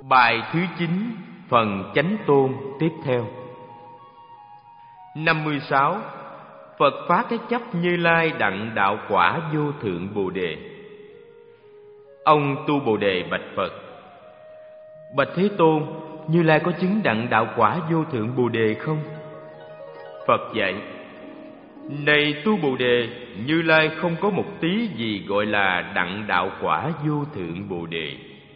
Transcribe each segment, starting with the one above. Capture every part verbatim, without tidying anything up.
Bài thứ chín, phần chánh tôn tiếp theo. năm mươi sáu. Phật phá cái chấp Như Lai đặng đạo quả vô thượng Bồ Đề. Ông tu Bồ Đề bạch Phật: Bạch Thế Tôn, Như Lai có chứng đặng đạo quả vô thượng Bồ Đề không? Phật dạy: Này tu Bồ Đề, Như Lai không có một tí gì gọi là đặng đạo quả vô thượng Bồ Đề.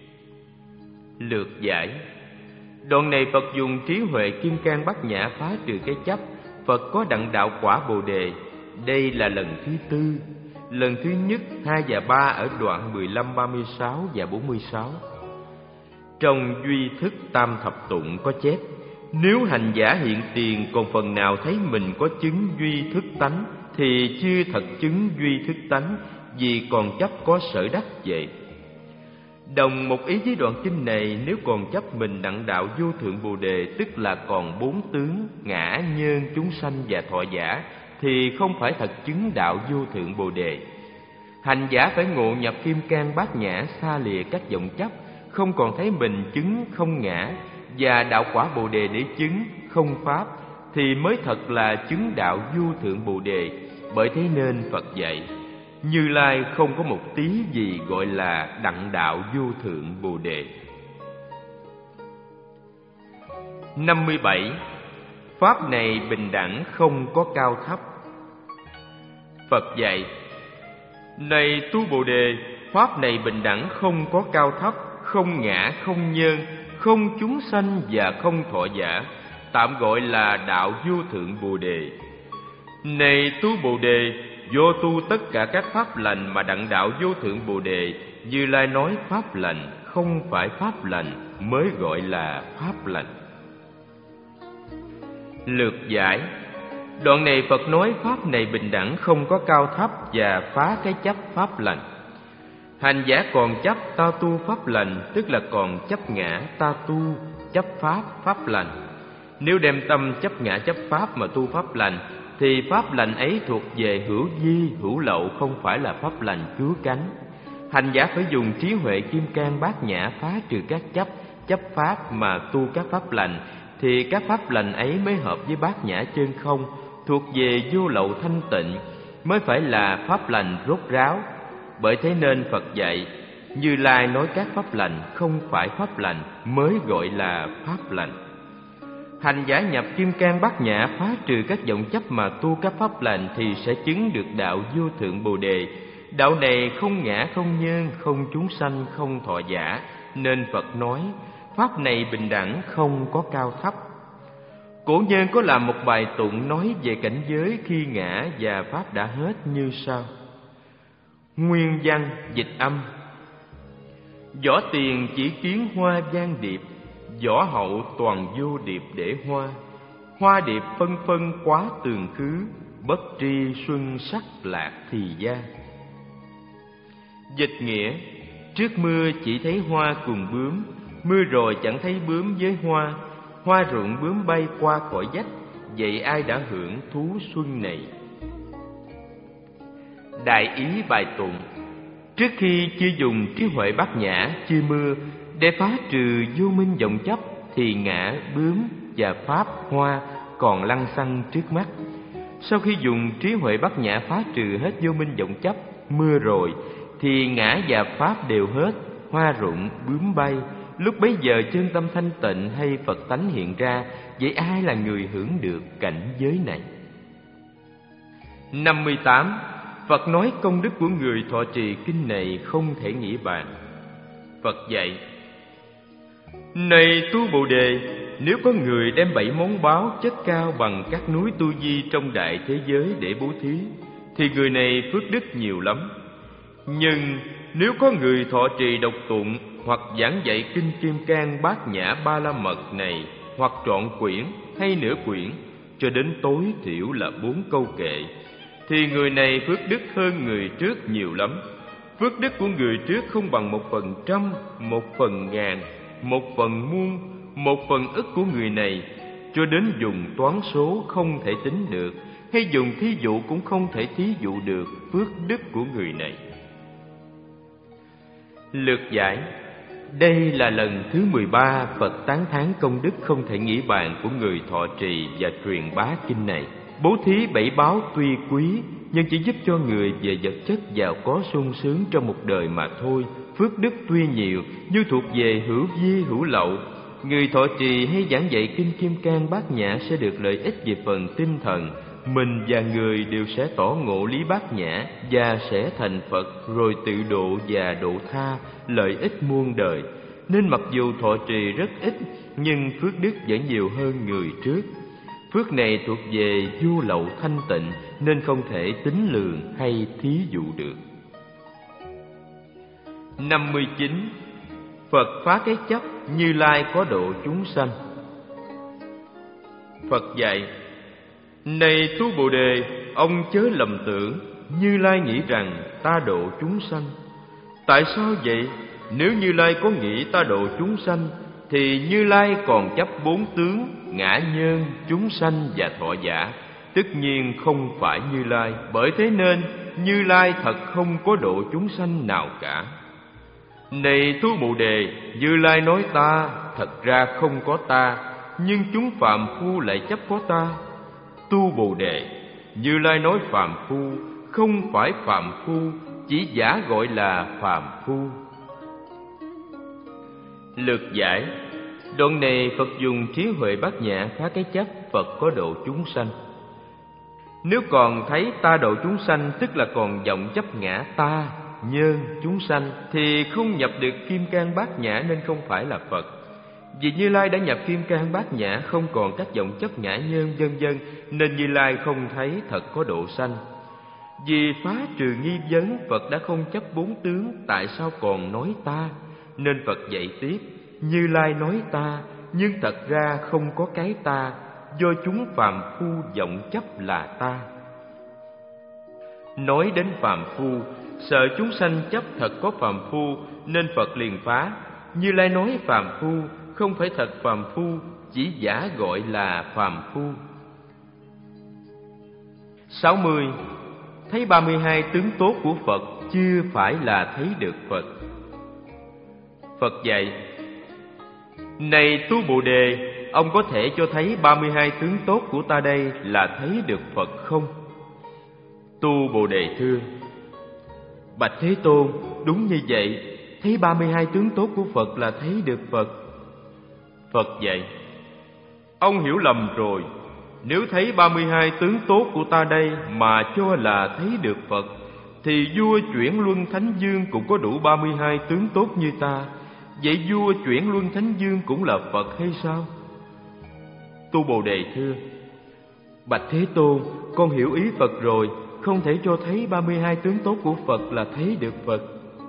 Lược giải. Đoạn này Phật dùng trí huệ kim cang bát nhã phá trừ cái chấp. Phật có đặng đạo quả Bồ Đề. Đây là lần thứ tư. Lần thứ nhất, hai và ba ở đoạn mười lăm, ba mươi sáu và bốn mươi sáu. Trong Duy Thức Tam Thập Tụng có chép: Nếu hành giả hiện tiền còn phần nào thấy mình có chứng duy thức tánh, thì chưa thật chứng duy thức tánh, vì còn chấp có sở đắc vậy. Đồng một ý với đoạn kinh này, nếu còn chấp mình đặng đạo vô thượng Bồ Đề, tức là còn bốn tướng, ngã, nhân, chúng sanh và thọ giả, thì không phải thật chứng đạo vô thượng Bồ Đề. Hành giả phải ngộ nhập kim cang bát nhã, xa lìa các vọng chấp, không còn thấy mình chứng không ngã, và đạo quả Bồ Đề để chứng không pháp, thì mới thật là chứng đạo vô thượng Bồ Đề. Bởi thế nên Phật dạy: Như Lai không có một tí gì gọi là đặng đạo vô thượng Bồ Đề. năm mươi bảy. Pháp này bình đẳng không có cao thấp. Phật dạy: Này tu Bồ Đề, pháp này bình đẳng không có cao thấp, không ngã, không nhân, không chúng sanh và không thọ giả, tạm gọi là đạo vô thượng Bồ Đề. Này tu Bồ Đề, do tu tất cả các pháp lành mà đặng đạo vô thượng Bồ Đề, Như Lai nói pháp lành không phải pháp lành mới gọi là pháp lành. Lược giải. Đoạn này Phật nói pháp này bình đẳng không có cao thấp và phá cái chấp pháp lành. Hành giả còn chấp ta tu pháp lành, tức là còn chấp ngã ta tu, chấp pháp pháp lành. Nếu đem tâm chấp ngã chấp pháp mà tu pháp lành, thì pháp lành ấy thuộc về hữu vi, hữu lậu, không phải là pháp lành cứu cánh. Hành giả phải dùng trí huệ kim cang bát nhã phá trừ các chấp, chấp pháp mà tu các pháp lành, thì các pháp lành ấy mới hợp với bát nhã chân không, thuộc về vô lậu thanh tịnh, mới phải là pháp lành rốt ráo. Bởi thế nên Phật dạy: Như Lai nói các pháp lành không phải pháp lành mới gọi là pháp lành. Hành giả nhập kim cang bát nhã phá trừ các vọng chấp mà tu các pháp lành, thì sẽ chứng được đạo vô thượng Bồ Đề. Đạo này không ngã, không nhân, không chúng sanh, không thọ giả, nên Phật nói pháp này bình đẳng không có cao thấp. Cổ nhân có làm một bài tụng nói về cảnh giới khi ngã và pháp đã hết như sau: Nguyên văn dịch âm: Võ tiền chỉ kiến hoa giang điệp, võ hậu toàn vô điệp để hoa. Hoa điệp phân phân quá tường khứ, bất tri xuân sắc lạc thì gia. Dịch nghĩa: Trước mưa chỉ thấy hoa cùng bướm, mưa rồi chẳng thấy bướm với hoa. Hoa rụng bướm bay qua khỏi vách, vậy ai đã hưởng thú xuân này? Đại ý bài tụng: Trước khi chưa dùng trí huệ bát nhã chia mưa để phá trừ vô minh vọng chấp, thì ngã, bướm và pháp, hoa còn lăng xăng trước mắt. Sau khi dùng trí huệ bát nhã phá trừ hết vô minh vọng chấp, mưa rồi, thì ngã và pháp đều hết, hoa rụng, bướm bay. Lúc bấy giờ chân tâm thanh tịnh hay Phật tánh hiện ra, vậy ai là người hưởng được cảnh giới này? năm mươi tám. Phật nói công đức của người thọ trì kinh này không thể nghĩ bàn. Phật dạy: Này tu Bồ Đề, nếu có người đem bảy món báu chất cao bằng các núi tu di trong đại thế giới để bố thí, thì người này phước đức nhiều lắm. Nhưng nếu có người thọ trì đọc tụng hoặc giảng dạy kinh kim cang bát nhã ba la mật này, hoặc trọn quyển hay nửa quyển, cho đến tối thiểu là bốn câu kệ, thì người này phước đức hơn người trước nhiều lắm. Phước đức của người trước không bằng một phần trăm, một phần ngàn, một phần muôn, một phần ức của người này, cho đến dùng toán số không thể tính được, hay dùng thí dụ cũng không thể thí dụ được phước đức của người này. Lược giải. Đây là lần thứ mười ba Phật tán thán công đức không thể nghĩ bàn của người thọ trì và truyền bá kinh này. Bố thí bảy báo tuy quý, nhưng chỉ giúp cho người về vật chất giàu có sung sướng trong một đời mà thôi. Phước đức tuy nhiều, nhưng thuộc về hữu vi hữu lậu. Người thọ trì hay giảng dạy kinh Kim Cang Bát Nhã sẽ được lợi ích về phần tinh thần. Mình và người đều sẽ tỏ ngộ lý Bát Nhã và sẽ thành Phật, rồi tự độ và độ tha, lợi ích muôn đời. Nên mặc dù thọ trì rất ít, nhưng phước đức vẫn nhiều hơn người trước. Phước này thuộc về vô lậu thanh tịnh, nên không thể tính lường hay thí dụ được. năm mươi chín. Phật phá cái chấp, Như Lai có độ chúng sanh. Phật dạy: Này Tu Bồ Đề, ông chớ lầm tưởng, Như Lai nghĩ rằng ta độ chúng sanh. Tại sao vậy? Nếu Như Lai có nghĩ ta độ chúng sanh, thì Như Lai còn chấp bốn tướng, ngã nhân, chúng sanh và thọ giả, tất nhiên không phải Như Lai. Bởi thế nên Như Lai thật không có độ chúng sanh nào cả. Này Tu Bồ Đề, Như Lai nói ta, thật ra không có ta, nhưng chúng phàm phu lại chấp có ta. Tu Bồ Đề, Như Lai nói phàm phu, không phải phàm phu, chỉ giả gọi là phàm phu. Lược giải. Đoạn này Phật dùng trí huệ bát nhã phá cái chấp Phật có độ chúng sanh. Nếu còn thấy ta độ chúng sanh, tức là còn vọng chấp ngã ta, nhân, chúng sanh, thì không nhập được Kim Cang Bát Nhã nên không phải là Phật. Vì Như Lai đã nhập Kim Cang Bát Nhã, không còn các vọng chấp ngã nhân vân vân, nên Như Lai không thấy thật có độ sanh. Vì phá trừ nghi vấn, Phật đã không chấp bốn tướng, tại sao còn nói ta? Nên Phật dạy tiếp: Như Lai nói ta, nhưng thật ra không có cái ta, do chúng phàm phu vọng chấp là ta. Nói đến phàm phu, sợ chúng sanh chấp thật có phàm phu, nên Phật liền phá. Như Lai nói phàm phu, không phải thật phàm phu, chỉ giả gọi là phàm phu. sáu mươi. Thấy ba mươi hai tướng tốt của Phật chưa phải là thấy được Phật. Phật dạy: Này Tu Bồ Đề, ông có thể cho thấy ba mươi hai tướng tốt của ta đây là thấy được Phật không? Tu Bồ Đề thưa: Bạch Thế Tôn, đúng như vậy, thấy ba mươi hai tướng tốt của Phật là thấy được Phật. Phật dạy: Ông hiểu lầm rồi. Nếu thấy ba mươi hai tướng tốt của ta đây mà cho là thấy được Phật, thì vua Chuyển Luân Thánh Dương cũng có đủ ba mươi hai tướng tốt như ta. Vậy vua Chuyển Luân Thánh Dương cũng là Phật hay sao? Tu Bồ Đề thưa: Bạch Thế Tôn, con hiểu ý Phật rồi, không thể cho thấy ba mươi hai tướng tốt của Phật là thấy được Phật.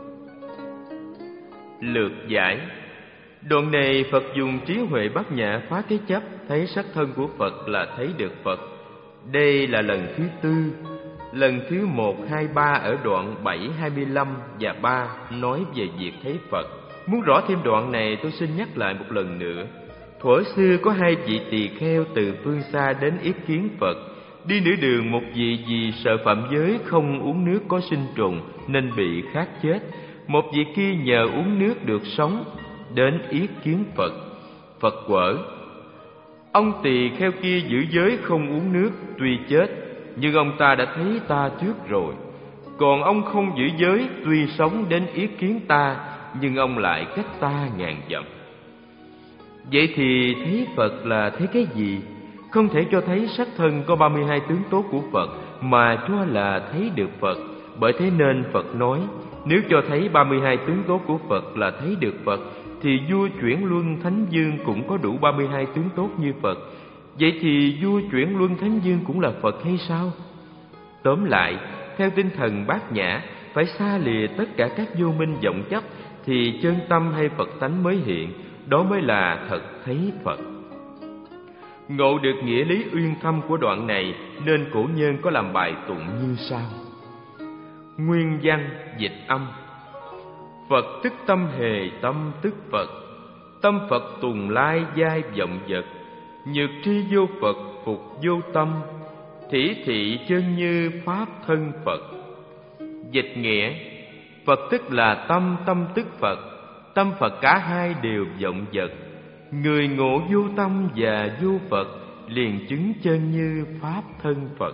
Lược giải. Đoạn này Phật dùng trí huệ bát nhã phá cái chấp, thấy sắc thân của Phật là thấy được Phật. Đây là lần thứ tư. Lần thứ một, hai, ba ở đoạn bảy, hai mươi lăm và ba nói về việc thấy Phật. Muốn rõ thêm đoạn này, tôi xin nhắc lại một lần nữa. Thuở xưa có hai vị tỳ kheo từ phương xa đến yết kiến Phật. Đi nửa đường, một vị vì sợ phạm giới không uống nước có sinh trùng nên bị khát chết. Một vị kia nhờ uống nước được sống, đến yết kiến Phật. Phật quở: Ông tỳ kheo kia giữ giới không uống nước, tuy chết, nhưng ông ta đã thấy ta trước rồi. Còn ông không giữ giới, tuy sống đến yết kiến ta, nhưng ông lại cách ta ngàn dặm. Vậy thì thấy Phật là thấy cái gì? Không thể cho thấy sắc thân có ba mươi hai tướng tốt của Phật mà cho là thấy được Phật. Bởi thế nên Phật nói, nếu cho thấy ba mươi hai tướng tốt của Phật là thấy được Phật, thì vua Chuyển Luân Thánh Dương cũng có đủ ba mươi hai tướng tốt như Phật. Vậy thì vua Chuyển Luân Thánh Dương cũng là Phật hay sao? Tóm lại, theo tinh thần bát nhã, phải xa lìa tất cả các vô minh vọng chấp, thì chân tâm hay Phật tánh mới hiện, đó mới là thật thấy Phật. Ngộ được nghĩa lý uyên thâm của đoạn này, nên cổ nhân có làm bài tụng như sau: Nguyên văn dịch âm. Phật tức tâm hề, tâm tức Phật. Tâm Phật tùng lai giai vọng vật. Nhược tri vô Phật phục vô tâm. Thỉ thị chân như pháp thân Phật. Dịch nghĩa: Phật tức là tâm, tâm tức Phật. tâm Phật cả hai đều vọng vật. Người ngộ vô tâm và vô Phật, liền chứng chân như pháp thân Phật.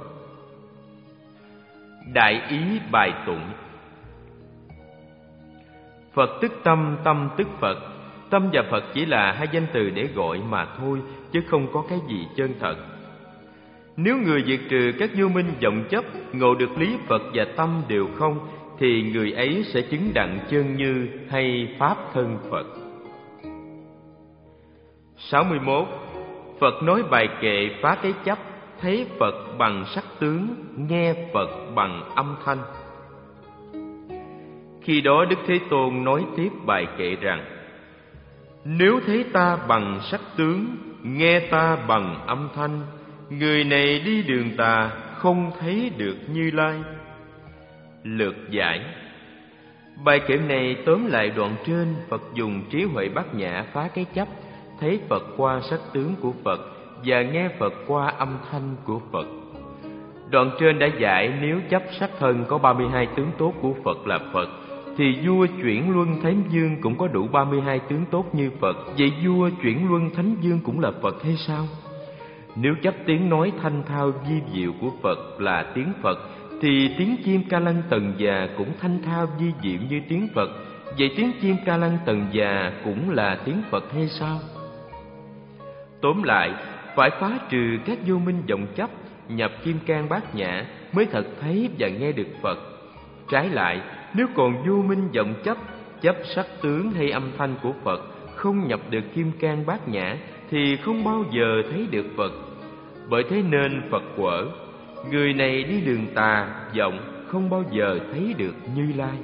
Đại ý bài tụng. Phật tức tâm, tâm tức Phật. Tâm và Phật chỉ là hai danh từ để gọi mà thôi, chứ không có cái gì chân thật. Nếu người diệt trừ các vô minh vọng chấp, ngộ được lý Phật và tâm đều không, thì người ấy sẽ chứng đặng chân như hay pháp thân Phật. sáu mươi mốt. Phật nói bài kệ phá cái chấp, thấy Phật bằng sắc tướng, nghe Phật bằng âm thanh. Khi đó Đức Thế Tôn nói tiếp bài kệ rằng: nếu thấy ta bằng sắc tướng, nghe ta bằng âm thanh, người này đi đường tà, không thấy được Như Lai. Lược giải. Bài kệ này tóm lại đoạn trên. Phật dùng trí huệ bát nhã phá cái chấp, thấy Phật qua sắc tướng của Phật và nghe Phật qua âm thanh của Phật. Đoạn trên đã giải nếu chấp sắc thân có ba mươi hai tướng tốt của Phật là Phật, thì vua chuyển luân thánh dương cũng có đủ ba mươi hai tướng tốt như Phật. Vậy vua chuyển luân thánh dương cũng là Phật hay sao? Nếu chấp tiếng nói thanh thao vi diệu của Phật là tiếng Phật, thì tiếng chim ca lăng tần già cũng thanh thao vi diệu như tiếng Phật. Vậy tiếng chim ca lăng tần già cũng là tiếng Phật hay sao? Tóm lại, phải phá trừ các vô minh vọng chấp, nhập kim cang bát nhã mới thật thấy và nghe được Phật. Trái lại, nếu còn vô minh vọng chấp, chấp sắc tướng hay âm thanh của Phật, không nhập được kim cang bát nhã, thì không bao giờ thấy được Phật. Bởi thế nên Phật quở: người này đi đường tà vọng, không bao giờ thấy được Như Lai.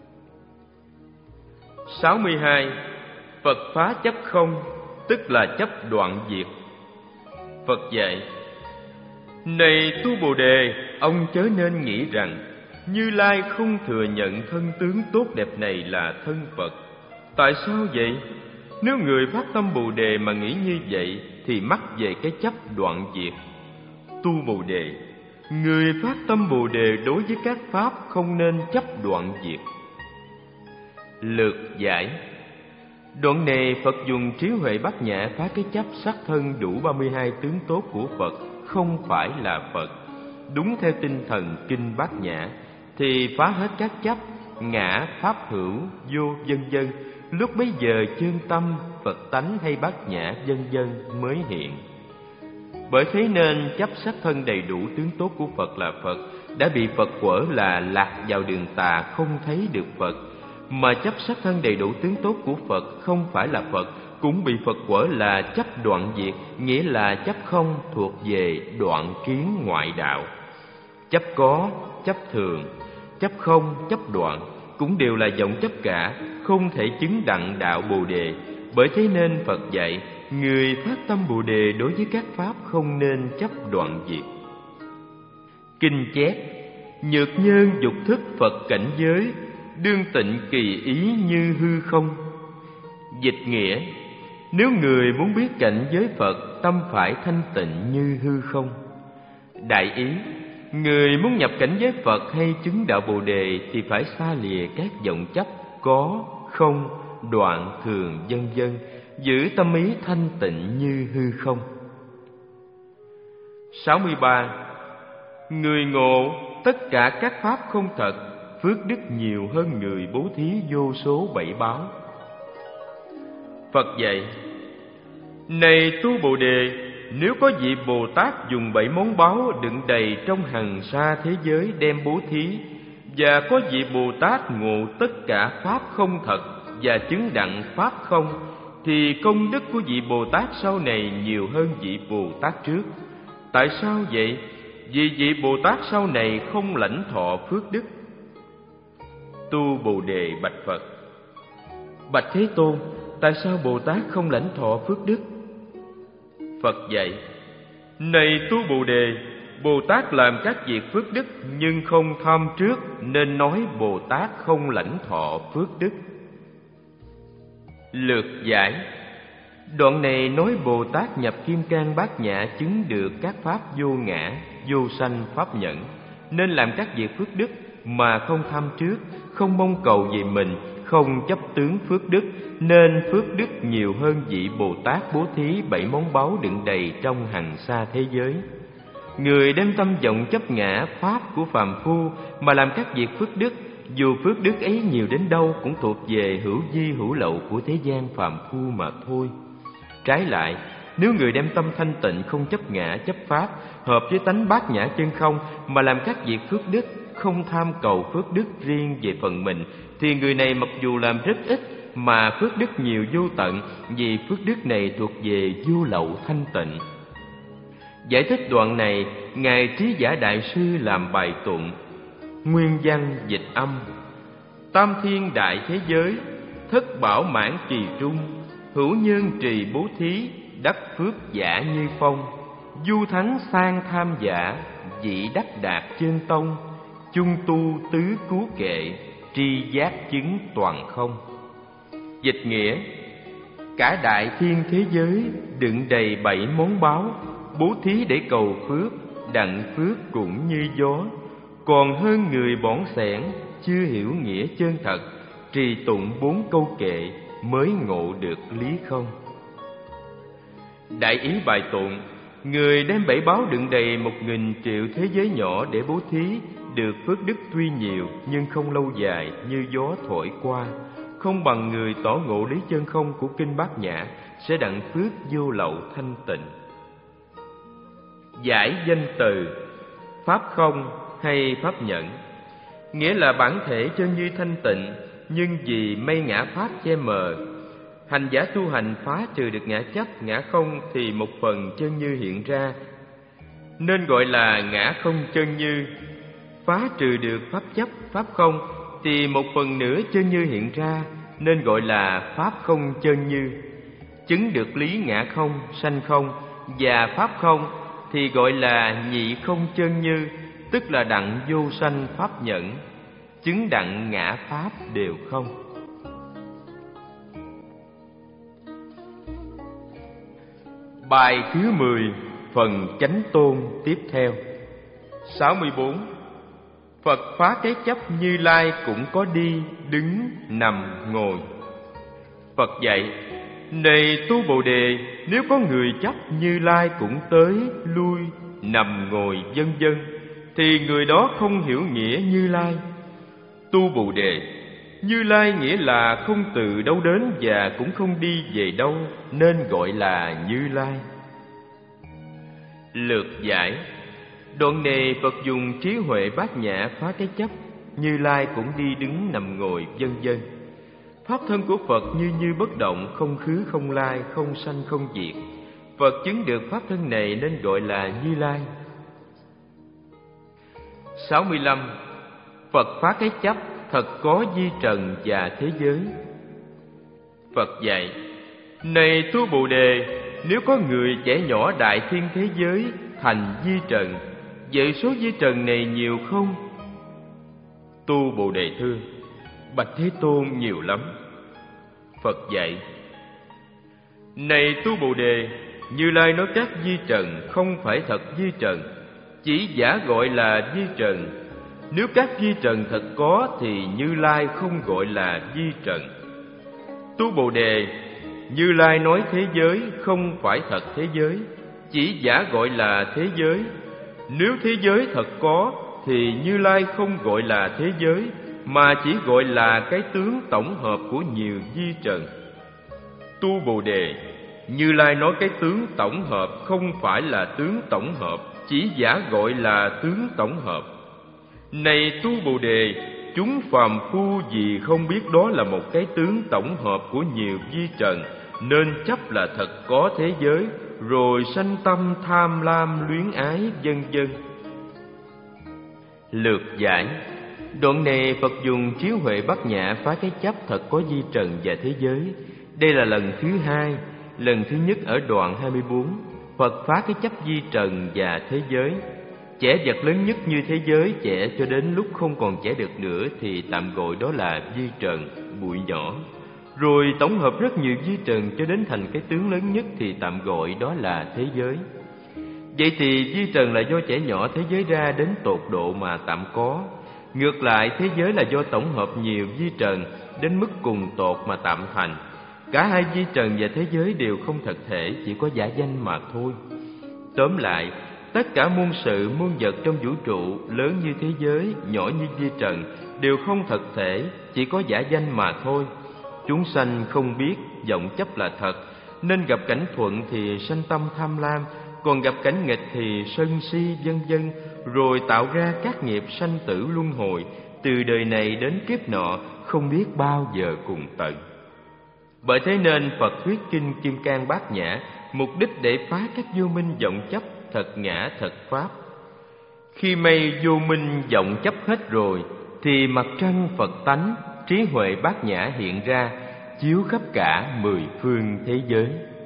sáu mươi hai. Phật phá chấp không, tức là chấp đoạn diệt. Phật dạy: này tu Bồ Đề, ông chớ nên nghĩ rằng Như Lai không thừa nhận thân tướng tốt đẹp này là thân Phật. Tại sao vậy? Nếu người phát tâm Bồ Đề mà nghĩ như vậy, thì mắc về cái chấp đoạn diệt. Tu Bồ Đề, người phát tâm Bồ Đề đối với các pháp không nên chấp đoạn diệt. Lược giải. Đoạn này Phật dùng trí huệ bát nhã phá cái chấp sắc thân đủ ba mươi hai tướng tốt của Phật không phải là Phật. Đúng theo tinh thần kinh bát nhã, thì phá hết các chấp ngã, pháp hữu, vô vân vân. Lúc bấy giờ chân tâm, Phật tánh hay bát nhã vân vân mới hiện. Bởi thế nên chấp sắc thân đầy đủ tướng tốt của Phật là Phật đã bị Phật quở là lạc vào đường tà, không thấy được Phật. Mà chấp sắc thân đầy đủ tướng tốt của Phật không phải là Phật cũng bị Phật quở là chấp đoạn diệt, nghĩa là chấp không thuộc về đoạn kiến ngoại đạo. Chấp có, chấp thường, chấp không, chấp đoạn cũng đều là vọng chấp cả, không thể chứng đặng đạo Bồ Đề. Bởi thế nên Phật dạy người phát tâm Bồ Đề đối với các pháp không nên chấp đoạn diệt. Kinh chép: nhược nhân dục thức Phật cảnh giới, đương tịnh kỳ ý như hư không. Dịch nghĩa: nếu người muốn biết cảnh giới Phật, tâm phải thanh tịnh như hư không. Đại ý: người muốn nhập cảnh giới Phật hay chứng đạo Bồ Đề thì phải xa lìa các vọng chấp có, không, đoạn, thường, vân vân, giữ tâm ý thanh tịnh như hư không. sáu mươi ba. Người ngộ tất cả các pháp không thật, phước đức nhiều hơn người bố thí vô số bảy báo. Phật dạy: này tu Bồ Đề, nếu có vị Bồ Tát dùng bảy món báu đựng đầy trong hằng sa thế giới đem bố thí, và có vị Bồ Tát ngộ tất cả pháp không thật và chứng đặng pháp không, thì công đức của vị Bồ Tát sau này nhiều hơn vị Bồ Tát trước. Tại sao vậy? Vì vị Bồ Tát sau này không lãnh thọ phước đức. Tu Bồ Đề bạch Phật: bạch Thế Tôn, tại sao Bồ Tát không lãnh thọ phước đức? Phật dạy: này tu Bồ Đề, Bồ Tát làm các việc phước đức nhưng không tham trước, nên nói Bồ Tát không lãnh thọ phước đức. Lược giải. Đoạn này nói Bồ Tát nhập kim cang bát nhã chứng được các pháp vô ngã, vô sanh pháp nhẫn, nên làm các việc phước đức mà không tham trước, không mong cầu về mình, không chấp tướng phước đức, nên phước đức nhiều hơn vị Bồ Tát bố thí bảy món báu đựng đầy trong hằng sa thế giới. Người đem tâm vọng chấp ngã pháp của phàm phu mà làm các việc phước đức, dù phước đức ấy nhiều đến đâu cũng thuộc về hữu vi hữu lậu của thế gian phàm phu mà thôi. Trái lại, nếu người đem tâm thanh tịnh không chấp ngã chấp pháp, hợp với tánh bát nhã chân không mà làm các việc phước đức, không tham cầu phước đức riêng về phần mình, thì người này mặc dù làm rất ít mà phước đức nhiều vô tận, vì phước đức này thuộc về vô lậu thanh tịnh. Giải thích đoạn này, Ngài Trí Giả Đại Sư làm bài tụng: nguyên văn dịch âm: tam thiên đại thế giới, thất bảo mãn trì trung, hữu nhân trì bố thí, đắc phước giả như phong, du thắng sang tham giả, vị đắc đạt chân tông, chung tu tứ cứu kệ, tri giác chứng toàn không. Dịch nghĩa: cả đại thiên thế giới đựng đầy bảy món báu, bố thí để cầu phước, đặng phước cũng như gió. Còn hơn người bỏn xẻn, chưa hiểu nghĩa chân thật, trì tụng bốn câu kệ mới ngộ được lý không. Đại ý bài tụng: người đem bảy báu đựng đầy một nghìn triệu thế giới nhỏ để bố thí, được phước đức tuy nhiều nhưng không lâu dài, như gió thổi qua, không bằng người tỏ ngộ lý chân không của kinh Bát Nhã, sẽ đặng phước vô lậu thanh tịnh. Giải danh từ pháp không hay pháp nhẫn, nghĩa là bản thể chân như thanh tịnh, nhưng vì mây ngã pháp che mờ, hành giả tu hành phá trừ được ngã chấp, ngã không thì một phần chân như hiện ra, nên gọi là ngã không chân như. Phá trừ được pháp chấp, pháp không thì một phần nữa chân như hiện ra, nên gọi là pháp không chân như. Chứng được lý ngã không, sanh không và pháp không thì gọi là nhị không chân như, tức là đặng vô sanh pháp nhẫn, chứng đặng ngã pháp đều không. Bài thứ mười, phần chánh tôn tiếp theo. sáu mươi bốn. Phật phá cái chấp Như Lai cũng có đi, đứng, nằm, ngồi. Phật dạy: này tu Bồ Đề, nếu có người chấp Như Lai cũng tới, lui, nằm, ngồi, vân vân, thì người đó không hiểu nghĩa Như Lai. Tu Bồ Đề, Như Lai nghĩa là không từ đâu đến và cũng không đi về đâu, nên gọi là Như Lai. Lược giải: đoạn này Phật dùng trí huệ bát nhã phá cái chấp Như Lai cũng đi, đứng, nằm, ngồi, vân vân. Pháp thân của Phật như như bất động, không khứ không lai, không sanh không diệt. Phật chứng được pháp thân này nên gọi là Như Lai. sáu mươi lăm. Phật phá cái chấp thật có vi trần và thế giới. Phật dạy: này tu Bồ Đề, nếu có người trẻ nhỏ đại thiên thế giới thành vi trần, vậy số vi trần này nhiều không? Tu Bồ Đề thưa: bạch Thế Tôn, nhiều lắm. Phật dạy: này tu Bồ Đề, Như Lai nói các vi trần không phải thật vi trần, chỉ giả gọi là vi trần. Nếu các vi trần thật có thì Như Lai không gọi là vi trần. Tu Bồ Đề, Như Lai nói thế giới không phải thật thế giới, chỉ giả gọi là thế giới. Nếu thế giới thật có thì Như Lai không gọi là thế giới, mà chỉ gọi là cái tướng tổng hợp của nhiều vi trần. Tu Bồ Đề, Như Lai nói cái tướng tổng hợp không phải là tướng tổng hợp, chỉ giả gọi là tướng tổng hợp. Này tu Bồ Đề, chúng phàm phu vì không biết đó là một cái tướng tổng hợp của nhiều vi trần, nên chấp là thật có thế giới, rồi sanh tâm tham lam luyến ái, vân vân. Lược giải: đoạn này Phật dùng trí huệ bát nhã phá cái chấp thật có vi trần và thế giới. Đây là lần thứ hai. Lần thứ nhất ở đoạn hai mươi bốn, Phật phá cái chấp vi trần và thế giới. Trẻ vật lớn nhất như thế giới trẻ cho đến lúc không còn trẻ được nữa thì tạm gọi đó là vi trần, bụi nhỏ. Rồi tổng hợp rất nhiều vi trần cho đến thành cái tướng lớn nhất thì tạm gọi đó là thế giới. Vậy thì vi trần là do trẻ nhỏ thế giới ra đến tột độ mà tạm có. Ngược lại, thế giới là do tổng hợp nhiều vi trần đến mức cùng tột mà tạo thành. Cả hai vi trần và thế giới đều không thật thể, chỉ có giả danh mà thôi. Tóm lại, tất cả muôn sự muôn vật trong vũ trụ, lớn như thế giới, nhỏ như vi trần, đều không thật thể, chỉ có giả danh mà thôi. Chúng sanh không biết vọng chấp là thật, nên gặp cảnh thuận thì sanh tâm tham lam, còn gặp cảnh nghịch thì sân si, vân vân, rồi tạo ra các nghiệp sanh tử luân hồi, từ đời này đến kiếp nọ, không biết bao giờ cùng tận. Bởi thế nên Phật thuyết kinh Kim Cang Bát Nhã, mục đích để phá các vô minh vọng chấp thật ngã thật pháp. Khi mây vô minh vọng chấp hết rồi, thì mặt trăng Phật tánh, trí huệ bát nhã hiện ra, chiếu khắp cả mười phương thế giới.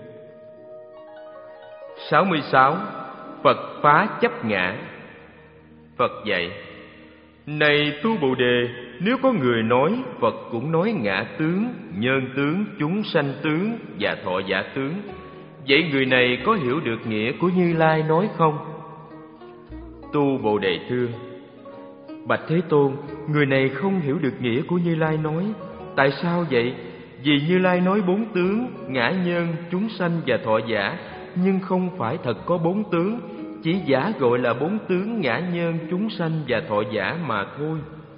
sáu mươi sáu. Phật phá chấp ngã. Phật dạy: Này tu Bồ Đề, nếu có người nói Phật cũng nói ngã tướng, nhân tướng, chúng sanh tướng và thọ giả tướng, vậy người này có hiểu được nghĩa của Như Lai nói không? Tu Bồ Đề thưa: Bạch Thế Tôn, người này không hiểu được nghĩa của Như Lai nói. Tại sao vậy? Vì Như Lai nói bốn tướng, ngã nhân, chúng sanh và thọ giả, nhưng không phải thật có bốn tướng, chỉ giả gọi là bốn tướng ngã nhân, chúng sanh và thọ giả mà thôi.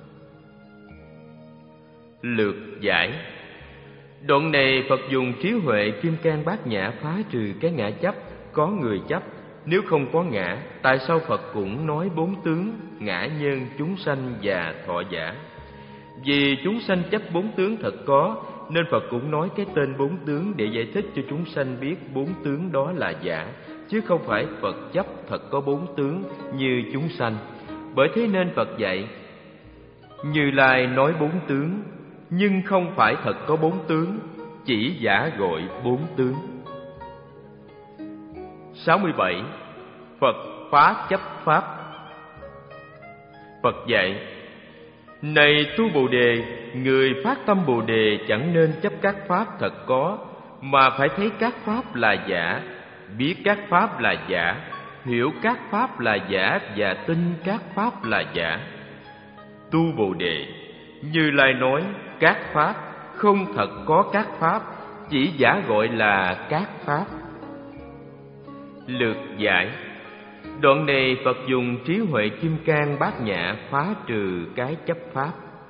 Lược giải. Đoạn này Phật dùng trí huệ Kim Cang Bát Nhã phá trừ cái ngã chấp, có người chấp. Nếu không có ngã, tại sao Phật cũng nói bốn tướng, ngã nhân, chúng sanh và thọ giả? Vì chúng sanh chấp bốn tướng thật có, nên Phật cũng nói cái tên bốn tướng để giải thích cho chúng sanh biết bốn tướng đó là giả, chứ không phải Phật chấp thật có bốn tướng như chúng sanh. Bởi thế nên Phật dạy: Như Lai nói bốn tướng, nhưng không phải thật có bốn tướng, chỉ giả gọi bốn tướng. sáu mươi bảy. Phật phá chấp pháp. Phật dạy: Này tu Bồ Đề, người phát tâm Bồ Đề chẳng nên chấp các pháp thật có, mà phải thấy các pháp là giả, biết các pháp là giả, hiểu các pháp là giả và tin các pháp là giả. Tu Bồ Đề, Như Lai nói các pháp, không thật có các pháp, chỉ giả gọi là các pháp. Lược giải. Đoạn này Phật dùng trí huệ Kim Cang Bát Nhã phá trừ cái chấp pháp.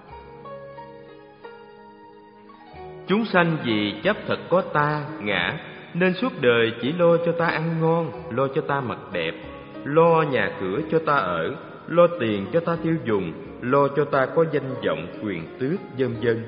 Chúng sanh vì chấp thật có ta, ngã, nên suốt đời chỉ lo cho ta ăn ngon, lo cho ta mặc đẹp, lo nhà cửa cho ta ở, lo tiền cho ta tiêu dùng, lo cho ta có danh vọng, quyền tước, vân vân.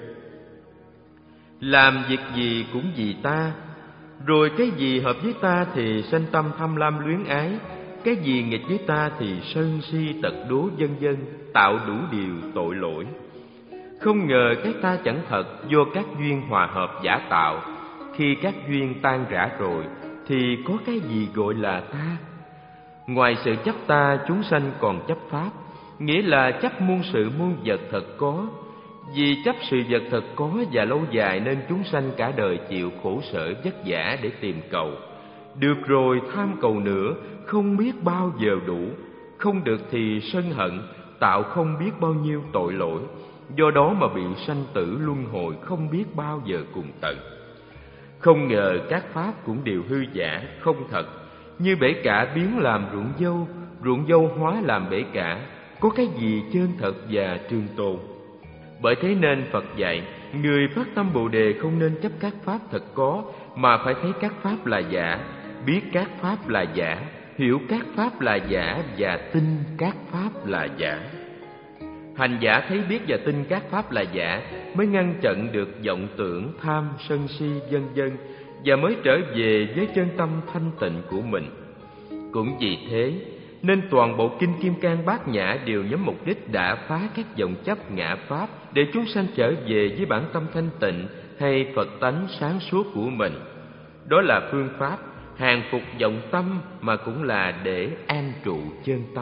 Làm việc gì cũng vì ta, rồi cái gì hợp với ta thì sanh tâm tham lam luyến ái, cái gì nghịch với ta thì sân si tật đố, vân vân, tạo đủ điều tội lỗi. Không ngờ cái ta chẳng thật, do các duyên hòa hợp giả tạo. Khi các duyên tan rã rồi thì có cái gì gọi là ta? Ngoài sự chấp ta, chúng sanh còn chấp pháp, nghĩa là chấp muôn sự muôn vật thật có. Vì chấp sự vật thật có và lâu dài nên chúng sanh cả đời chịu khổ sở vất vả để tìm cầu. Được rồi tham cầu nữa, không biết bao giờ đủ. Không được thì sân hận, tạo không biết bao nhiêu tội lỗi. Do đó mà bị sanh tử luân hồi không biết bao giờ cùng tận. Không ngờ các pháp cũng đều hư giả, không thật. Như bể cả biến làm ruộng dâu, ruộng dâu hóa làm bể cả, có cái gì chân thật và trường tồn. Bởi thế nên Phật dạy, người phát tâm Bồ Đề không nên chấp các pháp thật có, mà phải thấy các pháp là giả, biết các pháp là giả, hiểu các pháp là giả và tin các pháp là giả. Hành giả thấy biết và tin các pháp là giả mới ngăn chặn được vọng tưởng, tham, sân si, vân vân, và mới trở về với chân tâm thanh tịnh của mình. Cũng vì thế nên toàn bộ kinh Kim Cang Bát Nhã đều nhắm mục đích đã phá các vọng chấp ngã pháp, để chúng sanh trở về với bản tâm thanh tịnh hay Phật tánh sáng suốt của mình. Đó là phương pháp hàng phục vọng tâm, mà cũng là để an trụ chân tâm.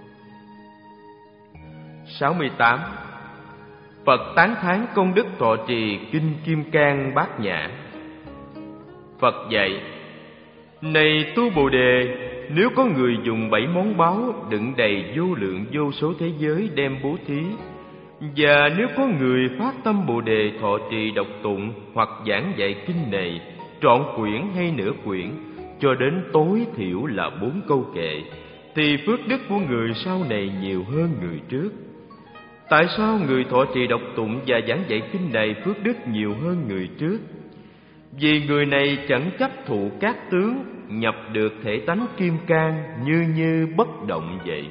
sáu mươi tám. Phật tán thán công đức thọ trì kinh Kim Cang Bát Nhã. Phật dạy: Này tu Bồ Đề, nếu có người dùng bảy món báu đựng đầy vô lượng vô số thế giới đem bố thí, Và nếu có người phát tâm Bồ Đề thọ trì đọc tụng hoặc giảng dạy kinh này trọn quyển hay nửa quyển, cho đến tối thiểu là bốn câu kệ, thì phước đức của người sau này nhiều hơn người trước. Tại sao người thọ trì đọc tụng và giảng dạy kinh này phước đức nhiều hơn người trước? Vì người này chẳng chấp thụ các tướng, nhập được thể tánh kim cang như như bất động vậy.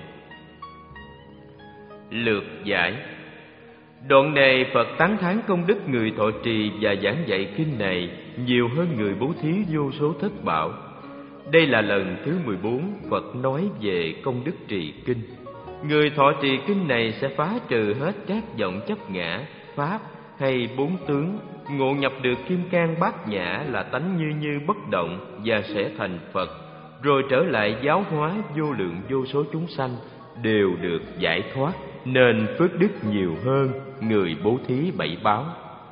Lược giải. Đoạn này Phật tán thán công đức người thọ trì và giảng dạy kinh này nhiều hơn người bố thí vô số thất bảo. Đây là lần thứ mười bốn Phật nói về công đức trì kinh. Người thọ trì kinh này sẽ phá trừ hết các vọng chấp ngã, pháp hay bốn tướng, ngộ nhập được kim cang bát nhã là tánh như như bất động và sẽ thành Phật, rồi trở lại giáo hóa vô lượng vô số chúng sanh đều được giải thoát, nên phước đức nhiều hơn người bố thí bảy báo.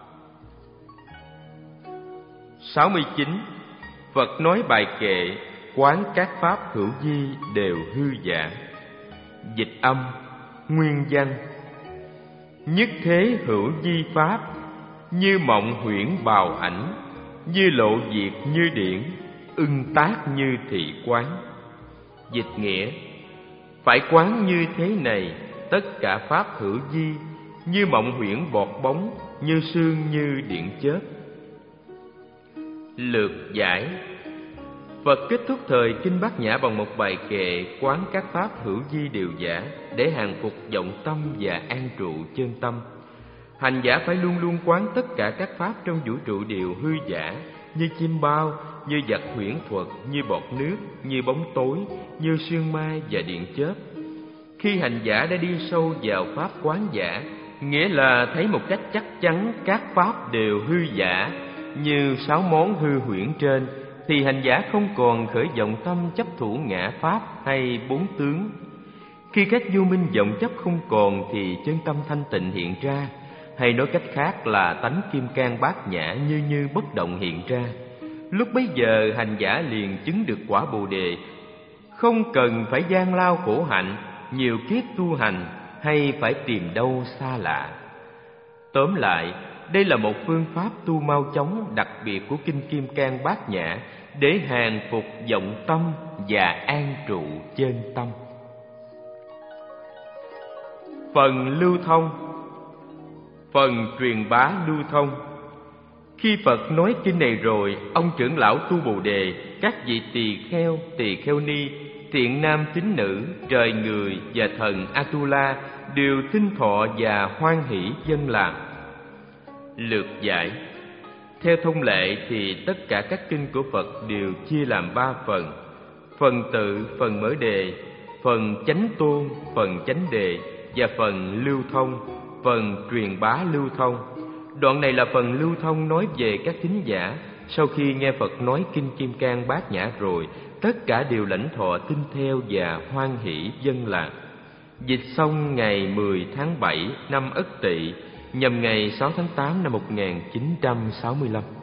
sáu mươi chín. Phật nói bài kệ quán các pháp hữu vi đều hư giả. Dịch âm, nguyên văn. Nhất thế hữu vi pháp, như mộng huyễn bào ảnh, như lộ diệt như điển, ưng tác như thị quán. Dịch nghĩa, phải quán như thế này tất cả pháp hữu vi, như mộng huyễn bọt bóng, như sương như điện chớp. Lược giải. Phật kết thúc thời kinh Bát Nhã bằng một bài kệ quán các pháp hữu vi đều giả, để hàng phục vọng tâm và an trụ chân tâm. Hành giả phải luôn luôn quán tất cả các pháp trong vũ trụ đều hư giả, như chim bao, như vật huyễn thuật, như bọt nước, như bóng tối, như sương mai và điện chớp. Khi hành giả đã đi sâu vào pháp quán giả, nghĩa là thấy một cách chắc chắn các pháp đều hư giả như sáu món hư huyễn trên, thì hành giả không còn khởi vọng tâm chấp thủ ngã pháp hay bốn tướng. Khi các vô minh vọng chấp không còn thì chân tâm thanh tịnh hiện ra, hay nói cách khác là tánh kim cang bát nhã như như bất động hiện ra. Lúc bấy giờ hành giả liền chứng được quả Bồ Đề, không cần phải gian lao khổ hạnh, nhiều kiếp tu hành hay phải tìm đâu xa lạ. Tóm lại, đây là một phương pháp tu mau chóng đặc biệt của kinh Kim Cang Bát Nhã để hàng phục vọng tâm và an trụ chân tâm. Phần lưu thông. Phần truyền bá lưu thông. Khi Phật nói kinh này rồi, ông trưởng lão tu Bồ Đề, các vị tỳ kheo, tỳ kheo ni, thiện nam tín nữ, trời người và thần Atula đều thinh thọ và hoan hỷ dâng làm. Lược giải. Theo thông lệ thì tất cả các kinh của Phật đều chia làm ba phần: phần tự, phần mở đề, phần chánh tôn, phần chánh đề và phần lưu thông, phần truyền bá lưu thông. Đoạn này là phần lưu thông nói về các thính giả sau khi nghe Phật nói kinh Kim Cang Bát Nhã rồi, tất cả đều lãnh thọ tin theo và hoan hỷ dâng làm. Dịch xong ngày mười tháng bảy năm Ất Tỵ, nhằm ngày sáu tháng tám năm một nghìn chín trăm sáu mươi lăm.